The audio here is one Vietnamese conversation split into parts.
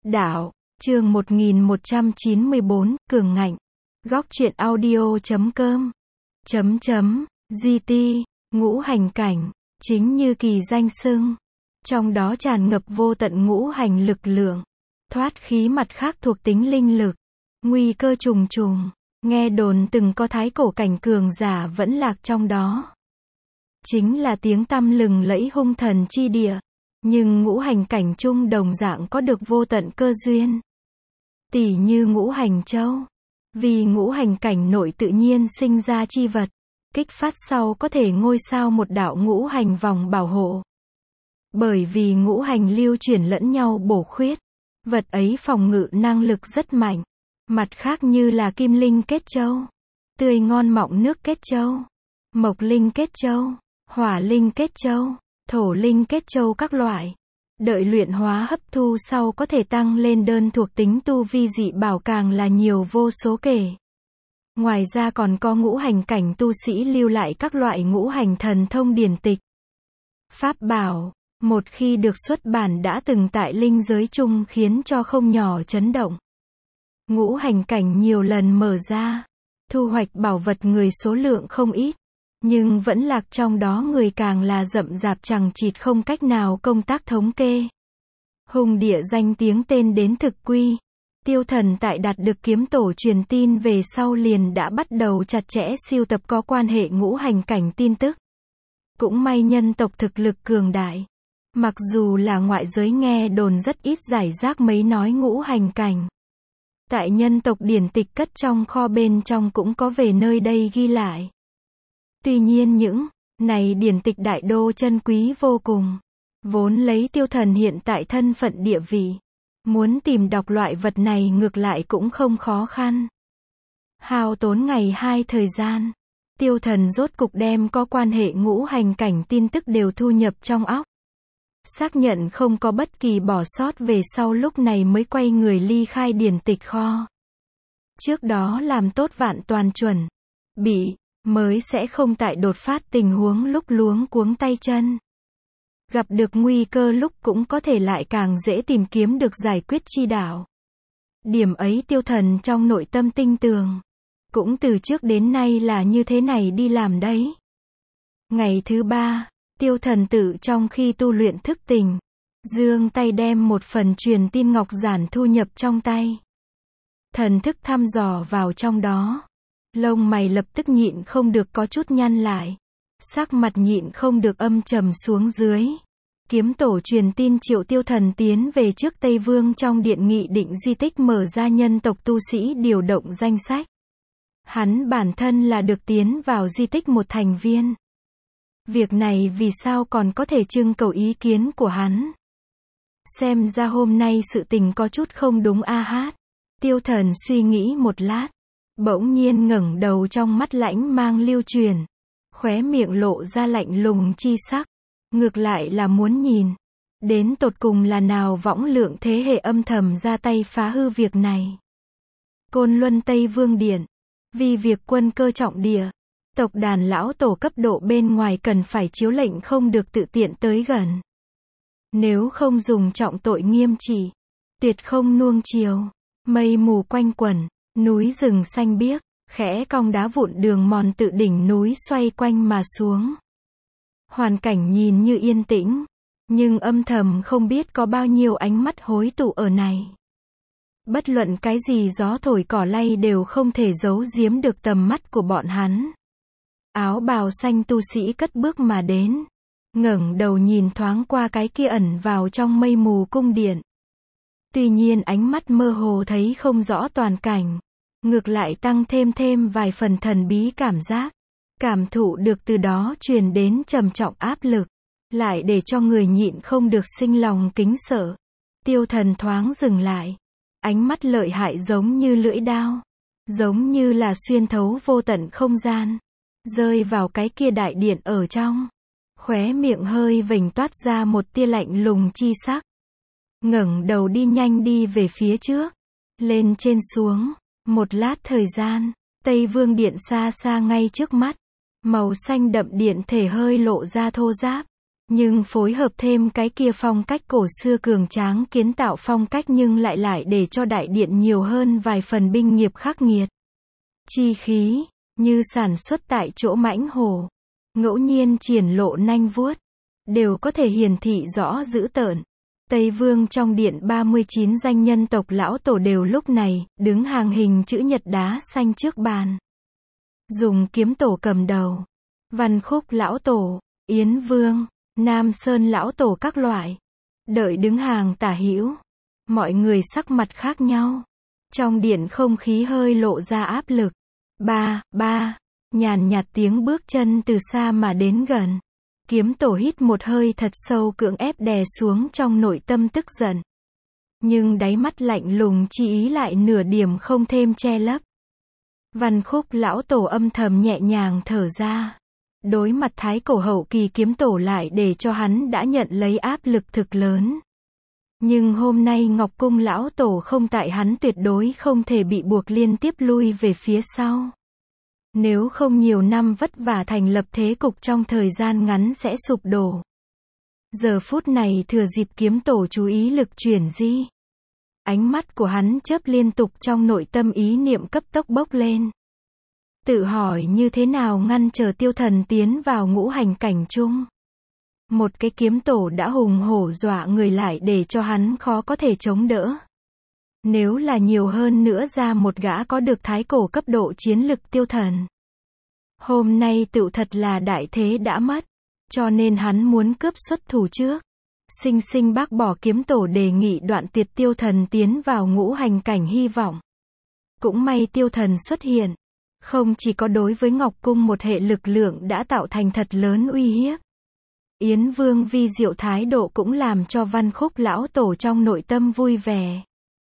Đạo, chương 1194, cường ngạnh. Góc truyện audio.com. GT, ngũ hành cảnh, chính như kỳ danh xưng. Trong đó tràn ngập vô tận ngũ hành lực lượng, thoát khí mặt khác thuộc tính linh lực, nguy cơ trùng trùng. Nghe đồn từng có thái cổ cảnh cường giả vẫn lạc trong đó. Chính là tiếng tăm lừng lẫy hung thần chi địa. Nhưng ngũ hành cảnh chung đồng dạng có được vô tận cơ duyên. Tỉ như ngũ hành châu. Vì ngũ hành cảnh nội tự nhiên sinh ra chi vật, kích phát sau có thể ngôi sao một đạo ngũ hành vòng bảo hộ. Bởi vì ngũ hành lưu chuyển lẫn nhau bổ khuyết, vật ấy phòng ngự năng lực rất mạnh. Mặt khác như là kim linh kết châu, tươi ngon mọng nước kết châu, mộc linh kết châu, hỏa linh kết châu, thổ linh kết châu các loại. Đợi luyện hóa hấp thu sau có thể tăng lên đơn thuộc tính tu vi dị bảo càng là nhiều vô số kể. Ngoài ra còn có ngũ hành cảnh tu sĩ lưu lại các loại ngũ hành thần thông điển tịch. Pháp bảo, một khi được xuất bản đã từng tại linh giới chung khiến cho không nhỏ chấn động. Ngũ hành cảnh nhiều lần mở ra, thu hoạch bảo vật người số lượng không ít. Nhưng vẫn lạc trong đó người càng là rậm rạp chằng chịt không cách nào công tác thống kê. Hùng địa danh tiếng tên đến thực quy. Tiêu Thần tại đạt được kiếm tổ truyền tin về sau liền đã bắt đầu chặt chẽ sưu tập có quan hệ ngũ hành cảnh tin tức. Cũng may nhân tộc thực lực cường đại. Mặc dù là ngoại giới nghe đồn rất ít giải rác mấy nói ngũ hành cảnh. Tại nhân tộc điển tịch cất trong kho bên trong cũng có về nơi đây ghi lại. Tuy nhiên những này điển tịch đại đô chân quý vô cùng. Vốn lấy Tiêu Thần hiện tại thân phận địa vị, muốn tìm đọc loại vật này ngược lại cũng không khó khăn. Hao tốn ngày 2 thời gian, Tiêu Thần rốt cục đem có quan hệ ngũ hành cảnh tin tức đều thu nhập trong óc. Xác nhận không có bất kỳ bỏ sót về sau lúc này mới quay người ly khai điển tịch kho. Trước đó làm tốt vạn toàn chuẩn bị, mới sẽ không tại đột phát tình huống lúc luống cuống tay chân. Gặp được nguy cơ lúc cũng có thể lại càng dễ tìm kiếm được giải quyết chi đạo. Điểm ấy Tiêu Thần trong nội tâm tinh tường. Cũng từ trước đến nay là như thế này đi làm đấy. Ngày thứ 3, Tiêu Thần tự trong khi tu luyện thức tỉnh, giương tay đem một phần truyền tin ngọc giản thu nhập trong tay. Thần thức thăm dò vào trong đó. Lông mày lập tức nhịn không được có chút nhăn lại. Sắc mặt nhịn không được âm trầm xuống dưới. Kiếm tổ truyền tin triệu Tiêu Thần tiến về trước Tây Vương trong điện nghị định di tích mở ra nhân tộc tu sĩ điều động danh sách. Hắn bản thân là được tiến vào di tích một thành viên. Việc này vì sao còn có thể trưng cầu ý kiến của hắn? Xem ra hôm nay sự tình có chút không đúng a hát. Tiêu Thần suy nghĩ một lát. Bỗng nhiên ngẩng đầu trong mắt lãnh mang lưu truyền. Khóe miệng lộ ra lạnh lùng chi sắc. Ngược lại là muốn nhìn. Đến tột cùng là nào võng lượng thế hệ âm thầm ra tay phá hư việc này. Côn Luân Tây Vương Điện. Vì việc quân cơ trọng địa. Tộc đàn lão tổ cấp độ bên ngoài cần phải chiếu lệnh không được tự tiện tới gần. Nếu không dùng trọng tội nghiêm trị. Tuyệt không nuông chiều. Mây mù quanh quẩn. Núi rừng xanh biếc, khẽ cong đá vụn đường mòn tự đỉnh núi xoay quanh mà xuống. Hoàn cảnh nhìn như yên tĩnh, nhưng âm thầm không biết có bao nhiêu ánh mắt hối tụ ở này. Bất luận cái gì gió thổi cỏ lay đều không thể giấu giếm được tầm mắt của bọn hắn. Áo bào xanh tu sĩ cất bước mà đến, ngẩng đầu nhìn thoáng qua cái kia ẩn vào trong mây mù cung điện. Tuy nhiên ánh mắt mơ hồ thấy không rõ toàn cảnh. Ngược lại tăng thêm vài phần thần bí cảm giác. Cảm thụ được từ đó truyền đến trầm trọng áp lực. Lại để cho người nhịn không được sinh lòng kính sợ. Tiêu Thần thoáng dừng lại. Ánh mắt lợi hại giống như lưỡi đao. Giống như là xuyên thấu vô tận không gian. Rơi vào cái kia đại điện ở trong. Khóe miệng hơi vểnh toát ra một tia lạnh lùng chi sắc. Ngẩng đầu đi nhanh đi về phía trước. Lên trên xuống. Một lát thời gian, Tây Vương Điện xa xa ngay trước mắt. Màu xanh đậm điện thể hơi lộ ra thô ráp. Nhưng phối hợp thêm cái kia phong cách cổ xưa cường tráng kiến tạo phong cách nhưng lại để cho đại điện nhiều hơn vài phần binh nghiệp khắc nghiệt. Chi khí, như sản xuất tại chỗ mãnh hổ. Ngẫu nhiên triển lộ nanh vuốt. Đều có thể hiển thị rõ dữ tợn. Tây Vương trong điện 39 danh nhân tộc lão tổ đều lúc này, đứng hàng hình chữ nhật đá xanh trước bàn. Dùng kiếm tổ cầm đầu. Văn Khúc lão tổ, Yến Vương, Nam Sơn lão tổ các loại. Đợi đứng hàng tả hữu. Mọi người sắc mặt khác nhau. Trong điện không khí hơi lộ ra áp lực. Ba, nhàn nhạt tiếng bước chân từ xa mà đến gần. Kiếm tổ hít một hơi thật sâu cưỡng ép đè xuống trong nội tâm tức giận. Nhưng đáy mắt lạnh lùng chi ý lại nửa điểm không thêm che lấp. Văn Khúc lão tổ âm thầm nhẹ nhàng thở ra. Đối mặt thái cổ hậu kỳ kiếm tổ lại để cho hắn đã nhận lấy áp lực thực lớn. Nhưng hôm nay Ngọc Cung lão tổ không tại hắn tuyệt đối không thể bị buộc liên tiếp lui về phía sau. Nếu không nhiều năm vất vả thành lập thế cục trong thời gian ngắn sẽ sụp đổ. Giờ phút này thừa dịp kiếm tổ chú ý lực chuyển di. Ánh mắt của hắn chớp liên tục trong nội tâm ý niệm cấp tốc bốc lên. Tự hỏi như thế nào ngăn chờ tiêu thần tiến vào ngũ hành cảnh chung. Một cái kiếm tổ đã hùng hổ dọa người lại để cho hắn khó có thể chống đỡ. Nếu là nhiều hơn nữa ra một gã có được thái cổ cấp độ chiến lực tiêu thần. Hôm nay tựu thật là đại thế đã mất. Cho nên hắn muốn cướp xuất thủ trước. Sinh bác bỏ kiếm tổ đề nghị đoạn tiệt tiêu thần tiến vào ngũ hành cảnh hy vọng. Cũng may tiêu thần xuất hiện. Không chỉ có đối với Ngọc Cung một hệ lực lượng đã tạo thành thật lớn uy hiếp. Yến Vương vi diệu thái độ cũng làm cho Văn Khúc lão tổ trong nội tâm vui vẻ.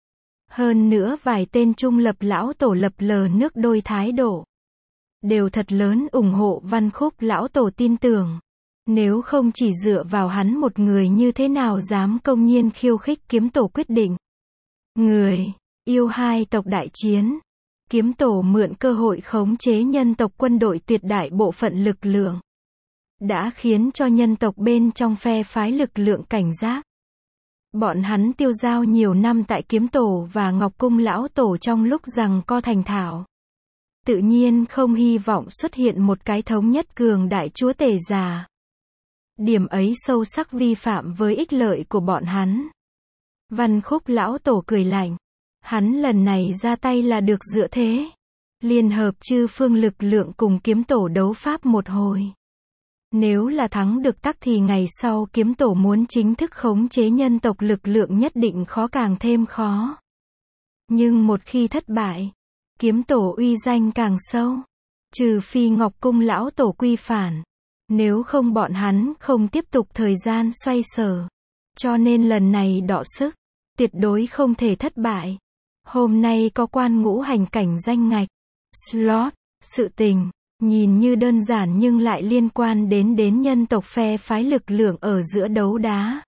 Hơn nữa vài tên trung lập lão tổ lập lờ nước đôi thái độ. Đều thật lớn ủng hộ Văn Khúc lão tổ tin tưởng. Nếu không chỉ dựa vào hắn một người như thế nào dám công nhiên khiêu khích kiếm tổ quyết định. Người, yêu hai tộc đại chiến. Kiếm tổ mượn cơ hội khống chế nhân tộc quân đội tuyệt đại bộ phận lực lượng. Đã khiến cho nhân tộc bên trong phe phái lực lượng cảnh giác. Bọn hắn tiêu giao nhiều năm tại kiếm tổ và Ngọc Cung lão tổ trong lúc giằng co thành thạo. Tự nhiên không hy vọng xuất hiện một cái thống nhất cường đại chúa tể già. Điểm ấy sâu sắc vi phạm với ích lợi của bọn hắn. Văn Khúc lão tổ cười lạnh. Hắn lần này ra tay là được dựa thế. Liên hợp chư phương lực lượng cùng kiếm tổ đấu pháp một hồi. Nếu là thắng được tắc thì ngày sau kiếm tổ muốn chính thức khống chế nhân tộc lực lượng nhất định khó càng thêm khó. Nhưng một khi thất bại, kiếm tổ uy danh càng sâu. Trừ phi Ngọc Cung lão tổ quy phản. Nếu không bọn hắn không tiếp tục thời gian xoay sở. Cho nên lần này đọ sức, tuyệt đối không thể thất bại. Hôm nay có quan ngũ hành cảnh danh ngạch. Slot, sự tình. Nhìn như đơn giản nhưng lại liên quan đến nhân tộc phe phái lực lượng ở giữa đấu đá.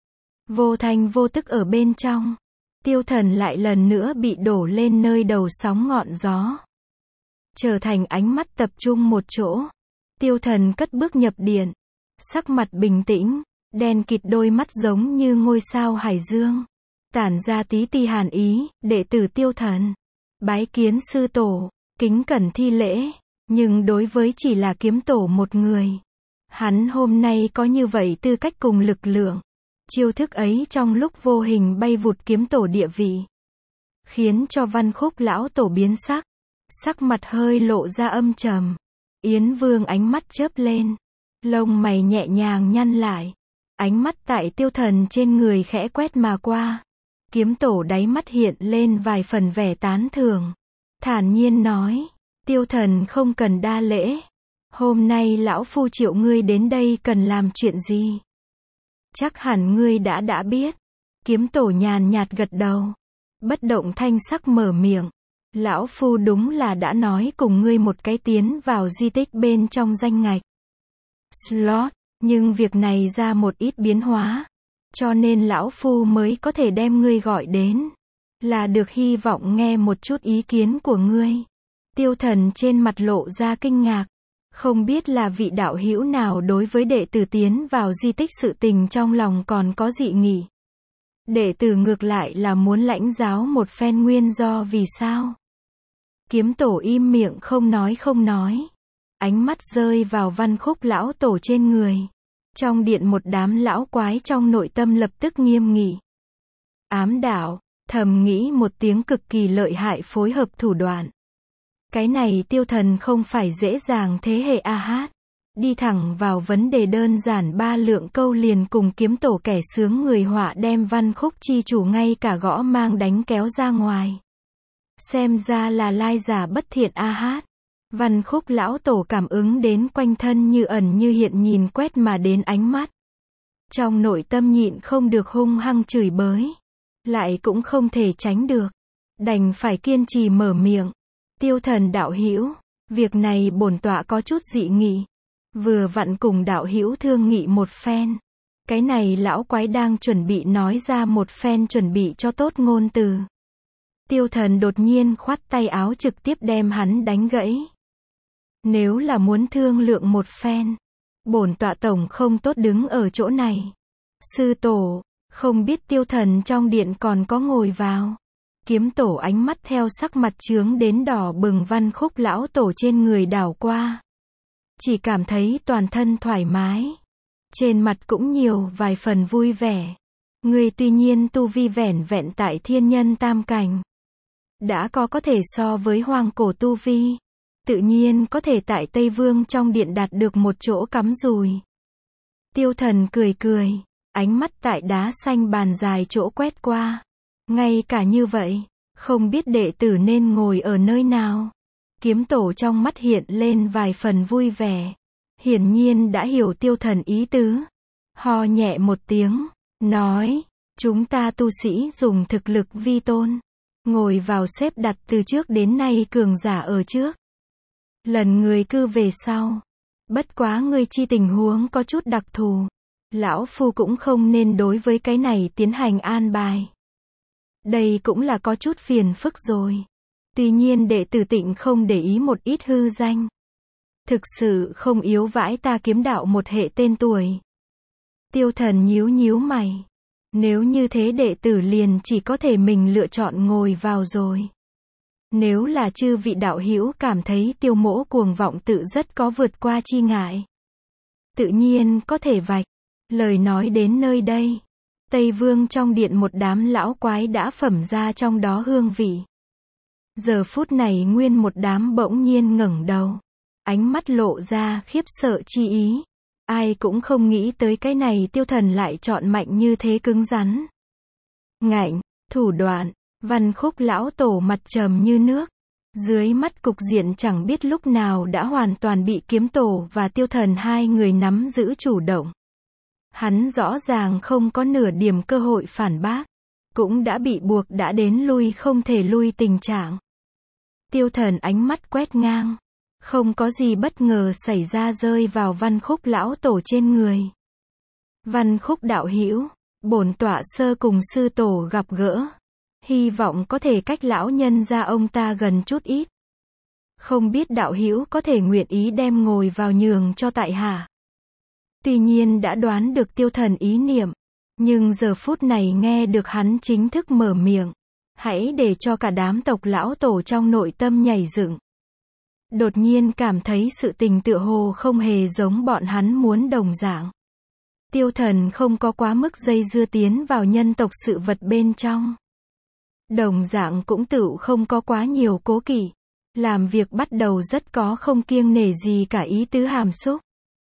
Vô thanh vô tức ở bên trong. Tiêu thần lại lần nữa bị đổ lên nơi đầu sóng ngọn gió. Trở thành ánh mắt tập trung một chỗ. Tiêu thần cất bước nhập điện. Sắc mặt bình tĩnh, đen kịt đôi mắt giống như ngôi sao hải dương. Tản ra tí ti hàn ý, đệ tử tiêu thần. Bái kiến sư tổ, kính cẩn thi lễ. Nhưng đối với chỉ là kiếm tổ một người. Hắn hôm nay có như vậy tư cách cùng lực lượng. Chiêu thức ấy trong lúc vô hình bay vụt kiếm tổ địa vị. Khiến cho Văn Khúc lão tổ biến sắc. Sắc mặt hơi lộ ra âm trầm. Yến Vương ánh mắt chớp lên. Lông mày nhẹ nhàng nhăn lại. Ánh mắt tại tiêu thần trên người khẽ quét mà qua. Kiếm tổ đáy mắt hiện lên vài phần vẻ tán thưởng. Thản nhiên nói. Tiêu thần không cần đa lễ. Hôm nay lão phu triệu ngươi đến đây cần làm chuyện gì? Chắc hẳn ngươi đã biết. Kiếm tổ nhàn nhạt gật đầu. Bất động thanh sắc mở miệng. Lão phu đúng là đã nói cùng ngươi một cái tiến vào di tích bên trong danh ngạch. Slot, nhưng việc này ra một ít biến hóa. Cho nên lão phu mới có thể đem ngươi gọi đến. Là được hy vọng nghe một chút ý kiến của ngươi. Tiêu thần trên mặt lộ ra kinh ngạc. Không biết là vị đạo hữu nào đối với đệ tử tiến vào di tích sự tình trong lòng còn có dị nghị. Đệ tử ngược lại là muốn lãnh giáo một phen nguyên do vì sao. Kiếm tổ im miệng không nói. Ánh mắt rơi vào Văn Khúc lão tổ trên người. Trong điện một đám lão quái trong nội tâm lập tức nghiêm nghị. Ám đạo, thầm nghĩ một tiếng cực kỳ lợi hại phối hợp thủ đoạn. Cái này Tiêu Thần không phải dễ dàng thế hệ a hát. Đi thẳng vào vấn đề đơn giản 3 lượng câu liền cùng kiếm tổ kẻ sướng người họa đem Văn Khúc chi chủ ngay cả gõ mang đánh kéo ra ngoài. Xem ra là lai giả bất thiện a hát. Văn Khúc lão tổ cảm ứng đến quanh thân như ẩn như hiện nhìn quét mà đến ánh mắt. Trong nội tâm nhịn không được hung hăng chửi bới. Lại cũng không thể tránh được. Đành phải kiên trì mở miệng. Tiêu Thần đạo hữu, việc này bổn tọa có chút dị nghị. Vừa vặn cùng đạo hữu thương nghị một phen. Cái này lão quái đang chuẩn bị nói ra một phen chuẩn bị cho tốt ngôn từ. Tiêu Thần đột nhiên khoát tay áo trực tiếp đem hắn đánh gãy. Nếu là muốn thương lượng một phen, bổn tọa tổng không tốt đứng ở chỗ này. Sư tổ, không biết Tiêu Thần trong điện còn có ngồi vào. Kiếm tổ ánh mắt theo sắc mặt chướng đến đỏ bừng Văn Khúc lão tổ trên người đảo qua. Chỉ cảm thấy toàn thân thoải mái. Trên mặt cũng nhiều vài phần vui vẻ. Người tuy nhiên tu vi vẻn vẹn tại thiên nhân tam cảnh. Đã có thể so với hoàng cổ tu vi. Tự nhiên có thể tại Tây Vương trong điện đạt được một chỗ cắm rùi. Tiêu Thần cười. Ánh mắt tại đá xanh bàn dài chỗ quét qua. Ngay cả như vậy, không biết đệ tử nên ngồi ở nơi nào. Kiếm tổ trong mắt hiện lên vài phần vui vẻ. Hiển nhiên đã hiểu Tiêu Thần ý tứ. Ho nhẹ một tiếng, nói, chúng ta tu sĩ dùng thực lực vi tôn. Ngồi vào xếp đặt từ trước đến nay cường giả ở trước. Lần người cư về sau. Bất quá ngươi chi tình huống có chút đặc thù. Lão Phu cũng không nên đối với cái này tiến hành an bài. Đây cũng là có chút phiền phức rồi. Tuy nhiên đệ tử Tịnh không để ý một ít hư danh. Thực sự không yếu vãi ta kiếm đạo một hệ tên tuổi. Tiêu Thần nhíu mày. Nếu như thế đệ tử liền chỉ có thể mình lựa chọn ngồi vào rồi. Nếu là chư vị đạo hữu cảm thấy Tiêu mỗ cuồng vọng tự rất có vượt qua chi ngại. Tự nhiên có thể vạch. Lời nói đến nơi đây. Tây Vương trong điện một đám lão quái đã phẩm ra trong đó hương vị. Giờ phút này nguyên một đám bỗng nhiên ngẩng đầu. Ánh mắt lộ ra khiếp sợ chi ý. Ai cũng không nghĩ tới cái này Tiêu Thần lại chọn mạnh như thế cứng rắn. Ngạnh, thủ đoạn, Văn Khúc lão tổ mặt trầm như nước. Dưới mắt cục diện chẳng biết lúc nào đã hoàn toàn bị kiếm tổ và Tiêu Thần hai người nắm giữ chủ động. Hắn rõ ràng không có nửa điểm cơ hội phản bác. Cũng đã bị buộc đã đến lui không thể lui tình trạng. Tiêu Thần ánh mắt quét ngang. Không có gì bất ngờ xảy ra rơi vào Văn Khúc lão tổ trên người. Văn Khúc đạo hữu, bổn tọa sơ cùng sư tổ gặp gỡ. Hy vọng có thể cách lão nhân ra ông ta gần chút ít. Không biết đạo hữu có thể nguyện ý đem ngồi vào nhường cho tại hạ. Tuy nhiên đã đoán được Tiêu Thần ý niệm. Nhưng giờ phút này nghe được hắn chính thức mở miệng. Hãy để cho cả đám tộc lão tổ trong nội tâm nhảy dựng. Đột nhiên cảm thấy sự tình tựa hồ không hề giống bọn hắn muốn đồng dạng. Tiêu Thần không có quá mức dây dưa tiến vào nhân tộc sự vật bên trong. Đồng dạng cũng tự không có quá nhiều cố kỵ. Làm việc bắt đầu rất có không kiêng nể gì cả ý tứ hàm xúc.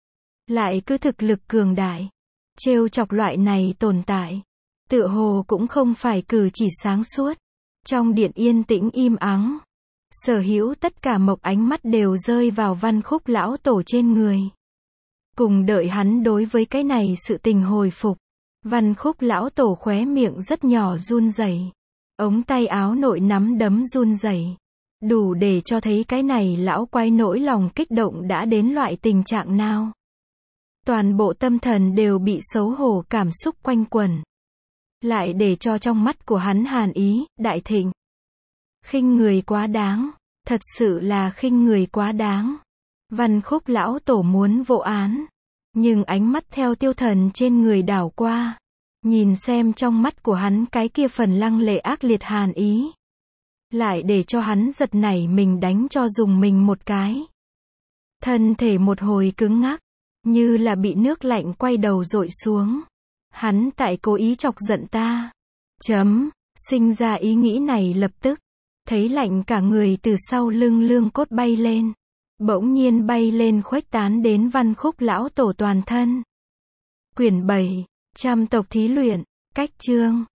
Lại cứ thực lực cường đại. Trêu chọc loại này tồn tại. Tựa hồ cũng không phải cử chỉ sáng suốt. Trong điện yên tĩnh im ắng. Sở hữu tất cả mộc ánh mắt đều rơi vào Văn Khúc lão tổ trên người. Cùng đợi hắn đối với cái này sự tình hồi phục. Văn Khúc lão tổ khóe miệng rất nhỏ run rẩy. Ống tay áo nội nắm đấm run rẩy. Đủ để cho thấy cái này lão quái nỗi lòng kích động đã đến loại tình trạng nào. Toàn bộ tâm thần đều bị xấu hổ cảm xúc quanh quẩn. Lại để cho trong mắt của hắn hàn ý, đại thịnh. Khinh người quá đáng. Thật sự là khinh người quá đáng. Văn Khúc lão tổ muốn vô án. Nhưng ánh mắt theo tiêu thần trên người đảo qua. Nhìn xem trong mắt của hắn cái kia phần lăng lệ ác liệt hàn ý. Lại để cho hắn giật nảy mình đánh cho dùng mình một cái. Thân thể một hồi cứng ngắc. Như là bị nước lạnh quay đầu dội xuống. Hắn tại cố ý chọc giận ta. Sinh ra ý nghĩ này lập tức. Thấy lạnh cả người từ sau lưng lương cốt bay lên. Bỗng nhiên bay lên khuếch tán đến Văn Khúc lão tổ toàn thân. Quyển 7, Trăm tộc thí luyện, cách chương.